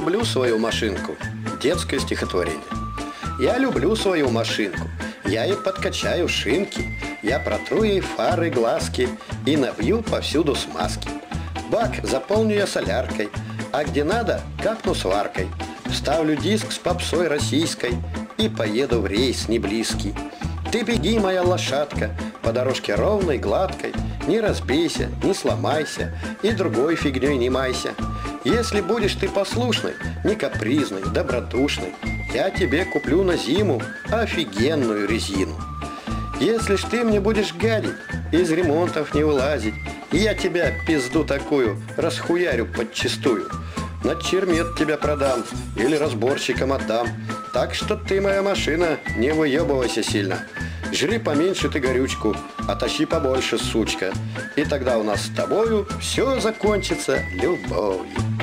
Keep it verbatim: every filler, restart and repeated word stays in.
люблю свою машинку. Детское стихотворение. Я люблю свою машинку. Я ей подкачаю шинки. Я протру ей фары, глазки и набью повсюду смазки. Бак заполню я соляркой, а где надо, капну сваркой. Вставлю диск с попсой российской и поеду в рейс неблизкий. Ты беги, моя лошадка, по дорожке ровной, гладкой. Не разбейся, не сломайся и другой фигней не майся. Если будешь ты послушной, не капризной, добродушной, я тебе куплю на зиму офигенную резину. Если ж ты мне будешь гадить, из ремонтов не вылазить, я тебя, пизду такую, расхуярю подчистую. На чермет тебя продам или разборщикам отдам. Так что ты, моя машина, не выебывайся сильно. Жри поменьше ты горючку, а тащи побольше, сучка. И тогда у нас с тобою все закончится любовью.